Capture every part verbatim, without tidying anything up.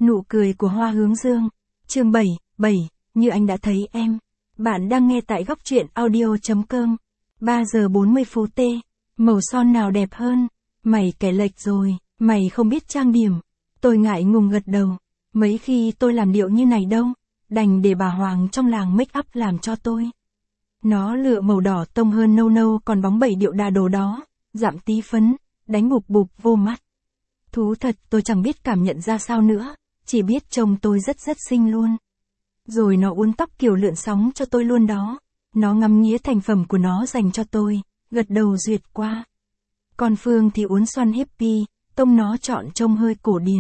Nụ cười của Hoa Hướng Dương. Chương bảy, bảy, như anh đã thấy em. Bạn đang nghe tại góc truyện audio.com. ba giờ bốn mươi phút T. Màu son nào đẹp hơn? Mày kẻ lệch rồi, mày không biết trang điểm. Tôi ngại ngùng gật đầu. Mấy khi tôi làm điệu như này đâu, đành để bà Hoàng trong làng make up làm cho tôi. Nó lựa màu đỏ tông hơn nâu nâu còn bóng bẩy điệu đà đồ đó, dặm tí phấn, đánh bụp bụp vô mắt. Thú thật tôi chẳng biết cảm nhận ra sao nữa, chỉ biết trông tôi rất rất xinh luôn. Rồi nó uốn tóc kiểu lượn sóng cho tôi luôn đó. Nó ngắm nghía thành phẩm của nó dành cho tôi, gật đầu duyệt qua. Con Phương thì uốn xoăn hippie, tông nó chọn trông hơi cổ điển.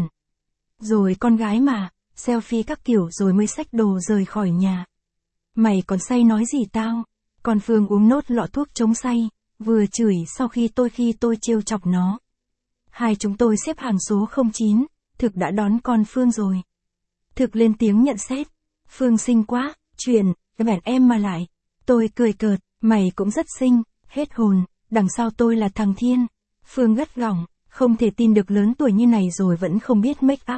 Rồi con gái mà, selfie các kiểu rồi mới xách đồ rời khỏi nhà. Mày còn say nói gì tao? Con Phương uống nốt lọ thuốc chống say, vừa chửi sau khi tôi khi tôi trêu chọc nó. Hai chúng tôi xếp hàng số không chín, Thực đã đón con Phương rồi. Thực lên tiếng nhận xét. Phương xinh quá, chuyện, bèn em mà lại. Tôi cười cợt, mày cũng rất xinh, hết hồn, đằng sau tôi là thằng Thiên. Phương gắt gỏng, không thể tin được lớn tuổi như này rồi vẫn không biết make up.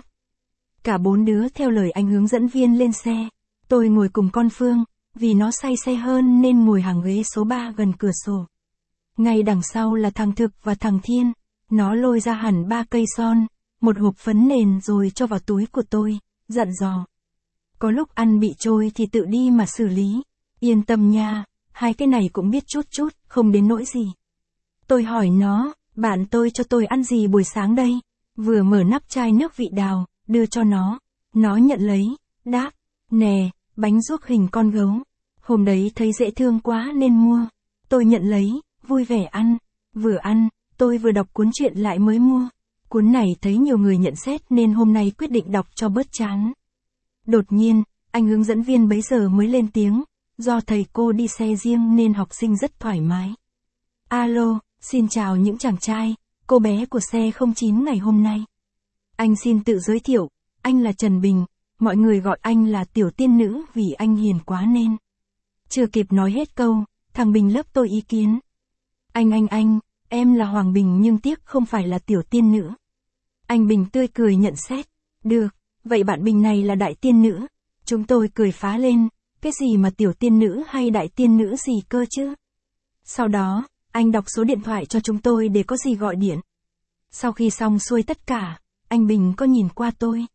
Cả bốn đứa theo lời anh hướng dẫn viên lên xe. Tôi ngồi cùng con Phương, vì nó say xe hơn nên ngồi hàng ghế số ba gần cửa sổ. Ngay đằng sau là thằng Thực và thằng Thiên. Nó lôi ra hẳn ba cây son, một hộp phấn nền rồi cho vào túi của tôi, dặn dò. Có lúc ăn bị trôi thì tự đi mà xử lý. Yên tâm nha, hai cái này cũng biết chút chút, không đến nỗi gì. Tôi hỏi nó, bạn tôi cho tôi ăn gì buổi sáng đây? Vừa mở nắp chai nước vị đào, đưa cho nó. Nó nhận lấy, đáp, nè, bánh ruốc hình con gấu. Hôm đấy thấy dễ thương quá nên mua. Tôi nhận lấy, vui vẻ ăn. Vừa ăn, tôi vừa đọc cuốn truyện lại mới mua. Cuốn này thấy nhiều người nhận xét nên hôm nay quyết định đọc cho bớt chán. Đột nhiên, anh hướng dẫn viên bấy giờ mới lên tiếng, do thầy cô đi xe riêng nên học sinh rất thoải mái. Alo, xin chào những chàng trai, cô bé của xe không chín ngày hôm nay. Anh xin tự giới thiệu, anh là Trần Bình, mọi người gọi anh là Tiểu Tiên Nữ vì anh hiền quá nên. Chưa kịp nói hết câu, thằng Bình lớp tôi ý kiến. Anh anh anh, em là Hoàng Bình nhưng tiếc không phải là Tiểu Tiên Nữ. Anh Bình tươi cười nhận xét, được. Vậy bạn Bình này là đại tiên nữ. Chúng tôi cười phá lên, cái gì mà tiểu tiên nữ hay đại tiên nữ gì cơ chứ? Sau đó, anh đọc số điện thoại cho chúng tôi để có gì gọi điện. Sau khi xong xuôi tất cả, anh Bình có nhìn qua tôi.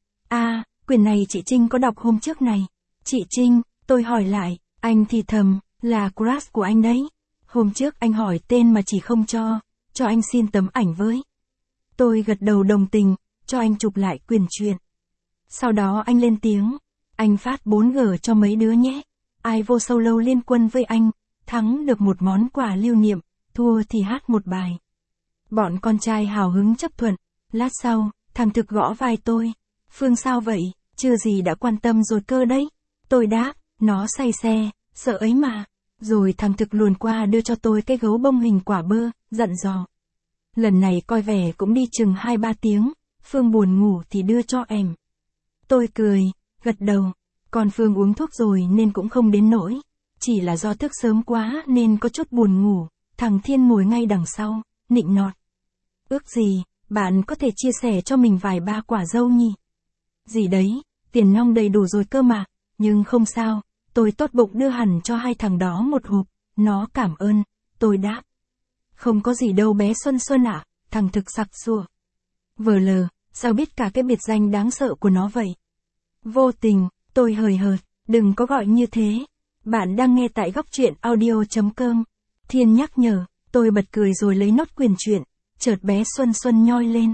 À, quyển này chị Trinh có đọc hôm trước này. Chị Trinh, tôi hỏi lại, anh thì thầm, là crush của anh đấy. Hôm trước anh hỏi tên mà chỉ không cho, cho anh xin tấm ảnh với. Tôi gật đầu đồng tình, cho anh chụp lại quyển truyện. Sau đó anh lên tiếng, anh phát bốn G cho mấy đứa nhé. Ai vô solo liên quân với anh, thắng được một món quà lưu niệm, thua thì hát một bài. Bọn con trai hào hứng chấp thuận. Lát sau, thằng Thực gõ vai tôi. Phương sao vậy, chưa gì đã quan tâm rồi cơ đấy. Tôi đáp, nó say xe, sợ ấy mà. Rồi thằng Thực luồn qua đưa cho tôi cái gấu bông hình quả bơ, dặn dò. Lần này coi vẻ cũng đi chừng hai ba tiếng, Phương buồn ngủ thì đưa cho em. Tôi cười, gật đầu, còn Phương uống thuốc rồi nên cũng không đến nỗi. Chỉ là do thức sớm quá nên có chút buồn ngủ, thằng Thiên ngồi ngay đằng sau, nịnh nọt. Ước gì, bạn có thể chia sẻ cho mình vài ba quả dâu nhỉ? Gì đấy, tiền nong đầy đủ rồi cơ mà, nhưng không sao, tôi tốt bụng đưa hẳn cho hai thằng đó một hộp, nó cảm ơn, tôi đáp. Không có gì đâu bé Xuân Xuân ạ, thằng Thực sặc sủa. Vờ lờ. Sao biết cả cái biệt danh đáng sợ của nó vậy? Vô tình, tôi hời hợt, đừng có gọi như thế. Bạn đang nghe tại góc truyện audio.com. Thiên nhắc nhở, tôi bật cười rồi lấy nốt quyển truyện, chợt bé Xuân Xuân nhoi lên.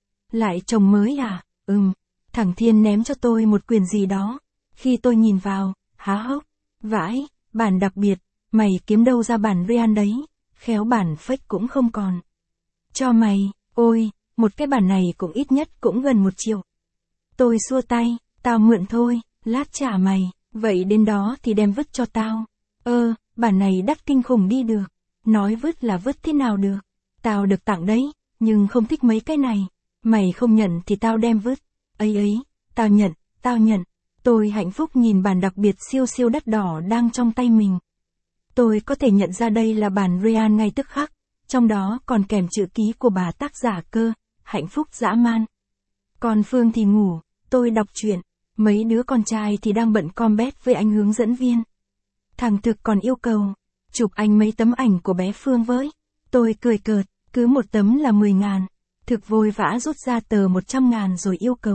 Lại chồng mới à? Ừm, thằng Thiên ném cho tôi một quyển gì đó. Khi tôi nhìn vào, há hốc, vãi, bản đặc biệt, mày kiếm đâu ra bản Rian đấy, khéo bản fake cũng không còn. Cho mày, ôi. Một cái bản này cũng ít nhất cũng gần một triệu. Tôi xua tay, tao mượn thôi, lát trả mày, vậy đến đó thì đem vứt cho tao. Ơ, bản này đắt kinh khủng đi được. Nói vứt là vứt thế nào được. Tao được tặng đấy, nhưng không thích mấy cái này. Mày không nhận thì tao đem vứt. Ấy ấy, tao nhận, tao nhận. Tôi hạnh phúc nhìn bản đặc biệt siêu siêu đắt đỏ đang trong tay mình. Tôi có thể nhận ra đây là bản Rian ngay tức khắc. Trong đó còn kèm chữ ký của bà tác giả cơ. Hạnh phúc dã man. Còn Phương thì ngủ, tôi đọc truyện. Mấy đứa con trai thì đang bận combat với anh hướng dẫn viên. Thằng Thực còn yêu cầu, chụp anh mấy tấm ảnh của bé Phương với. Tôi cười cợt, cứ một tấm là mười ngàn. Thực vội vã rút ra tờ một trăm ngàn rồi yêu cầu.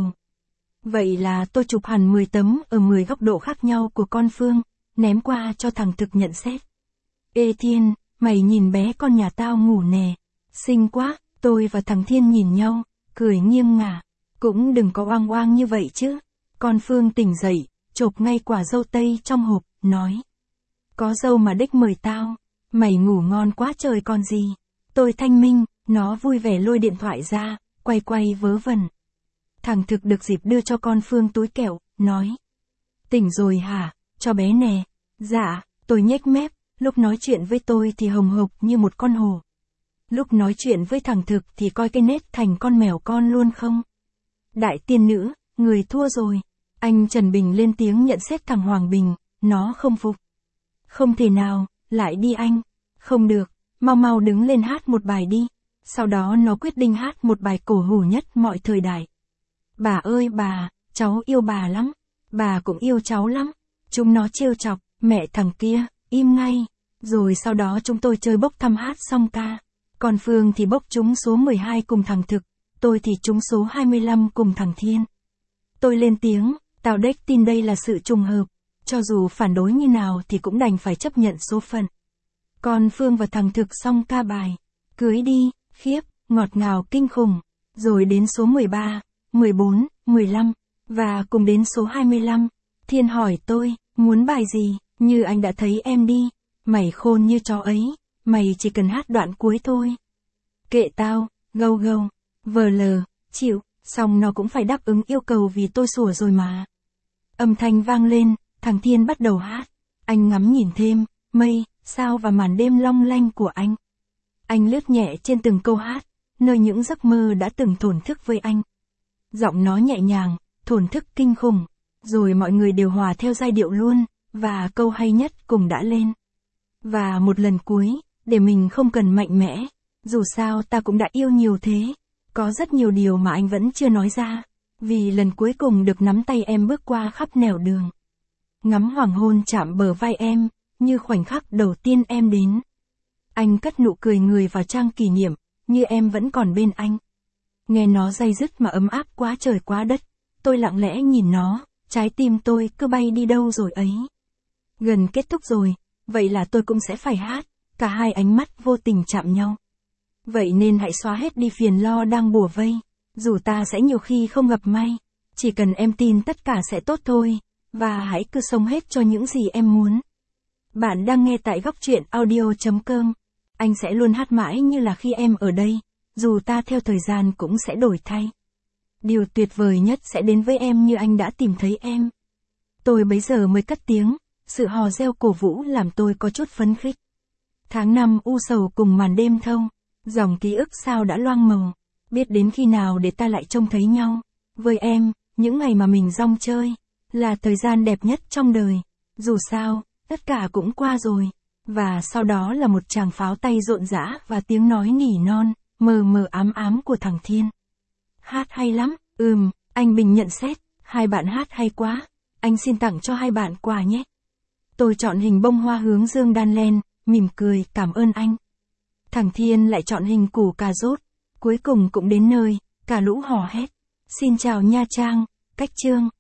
Vậy là tôi chụp hẳn mười tấm ở mười góc độ khác nhau của con Phương, ném qua cho thằng Thực nhận xét. Ê Thiên, mày nhìn bé con nhà tao ngủ nè. Xinh quá, tôi và thằng Thiên nhìn nhau, cười nghiêng ngả. Cũng đừng có oang oang như vậy chứ. Con Phương tỉnh dậy, chộp ngay quả dâu tây trong hộp, nói. Có dâu mà đích mời tao, mày ngủ ngon quá trời còn gì. Tôi thanh minh, nó vui vẻ lôi điện thoại ra, quay quay vớ vẩn. Thằng Thực được dịp đưa cho con Phương túi kẹo, nói. Tỉnh rồi hả, cho bé nè. Dạ, tôi nhếch mép, lúc nói chuyện với tôi thì hồng hộc như một con hổ. Lúc nói chuyện với thằng Thực thì coi cái nết thành con mèo con luôn không. Đại tiên nữ, người thua rồi. Anh Trần Bình lên tiếng nhận xét thằng Hoàng Bình, nó không phục. Không thể nào, lại đi anh. Không được, mau mau đứng lên hát một bài đi. Sau đó nó quyết định hát một bài cổ hủ nhất mọi thời đại. Bà ơi bà, cháu yêu bà lắm. Bà cũng yêu cháu lắm. Chúng nó trêu chọc, mẹ thằng kia, im ngay. Rồi sau đó chúng tôi chơi bốc thăm hát xong ca. Còn Phương thì bốc trúng số mười hai cùng thằng Thực. Tôi thì trúng số hai mươi lăm cùng thằng Thiên. Tôi lên tiếng, tao đếch tin đây là sự trùng hợp. Cho dù phản đối như nào thì cũng đành phải chấp nhận số phận. Còn Phương và thằng Thực xong ca bài. Cưới đi, khiếp, ngọt ngào kinh khủng. Rồi đến số mười ba, mười bốn, mười lăm. Và cùng đến số hai mươi lăm. Thiên hỏi tôi, muốn bài gì, như anh đã thấy em đi. Mày khôn như chó ấy, mày chỉ cần hát đoạn cuối thôi. Kệ tao, gâu gâu, vờ lờ, chịu, xong nó cũng phải đáp ứng yêu cầu vì tôi sủa rồi mà. Âm thanh vang lên, thằng Thiên bắt đầu hát. Anh ngắm nhìn thêm, mây, sao và màn đêm long lanh của anh. Anh lướt nhẹ trên từng câu hát, nơi những giấc mơ đã từng thổn thức với anh. Giọng nó nhẹ nhàng, thổn thức kinh khủng, rồi mọi người đều hòa theo giai điệu luôn, và câu hay nhất cùng đã lên. Và một lần cuối, để mình không cần mạnh mẽ, dù sao ta cũng đã yêu nhiều thế, có rất nhiều điều mà anh vẫn chưa nói ra, vì lần cuối cùng được nắm tay em bước qua khắp nẻo đường. Ngắm hoàng hôn chạm bờ vai em, như khoảnh khắc đầu tiên em đến. Anh cất nụ cười người vào trang kỷ niệm, như em vẫn còn bên anh. Nghe nó day dứt mà ấm áp quá trời quá đất, tôi lặng lẽ nhìn nó, trái tim tôi cứ bay đi đâu rồi ấy. Gần kết thúc rồi, vậy là tôi cũng sẽ phải hát, cả hai ánh mắt vô tình chạm nhau. Vậy nên hãy xóa hết đi phiền lo đang bủa vây, dù ta sẽ nhiều khi không gặp may, chỉ cần em tin tất cả sẽ tốt thôi, và hãy cứ sống hết cho những gì em muốn. Bạn đang nghe tại góc truyện audio chấm com. Anh sẽ luôn hát mãi như là khi em ở đây, dù ta theo thời gian cũng sẽ đổi thay. Điều tuyệt vời nhất sẽ đến với em như anh đã tìm thấy em. Tôi bấy giờ mới cất tiếng, sự hò reo cổ vũ làm tôi có chút phấn khích. Tháng năm u sầu cùng màn đêm thâu, dòng ký ức sao đã loang màu, biết đến khi nào để ta lại trông thấy nhau. Với em, những ngày mà mình rong chơi, là thời gian đẹp nhất trong đời. Dù sao, tất cả cũng qua rồi. Và sau đó là một tràng pháo tay rộn rã và tiếng nói nỉ non, mờ mờ ám ám của thằng Thiên. Hát hay lắm, ừm, anh Bình nhận xét, hai bạn hát hay quá, anh xin tặng cho hai bạn quà nhé. Tôi chọn hình bông hoa hướng dương đan len, mỉm cười cảm ơn anh. Thằng Thiên lại chọn hình củ cà rốt, cuối cùng cũng đến nơi, cả lũ hò hét. Xin chào Nha Trang, Cách Trương.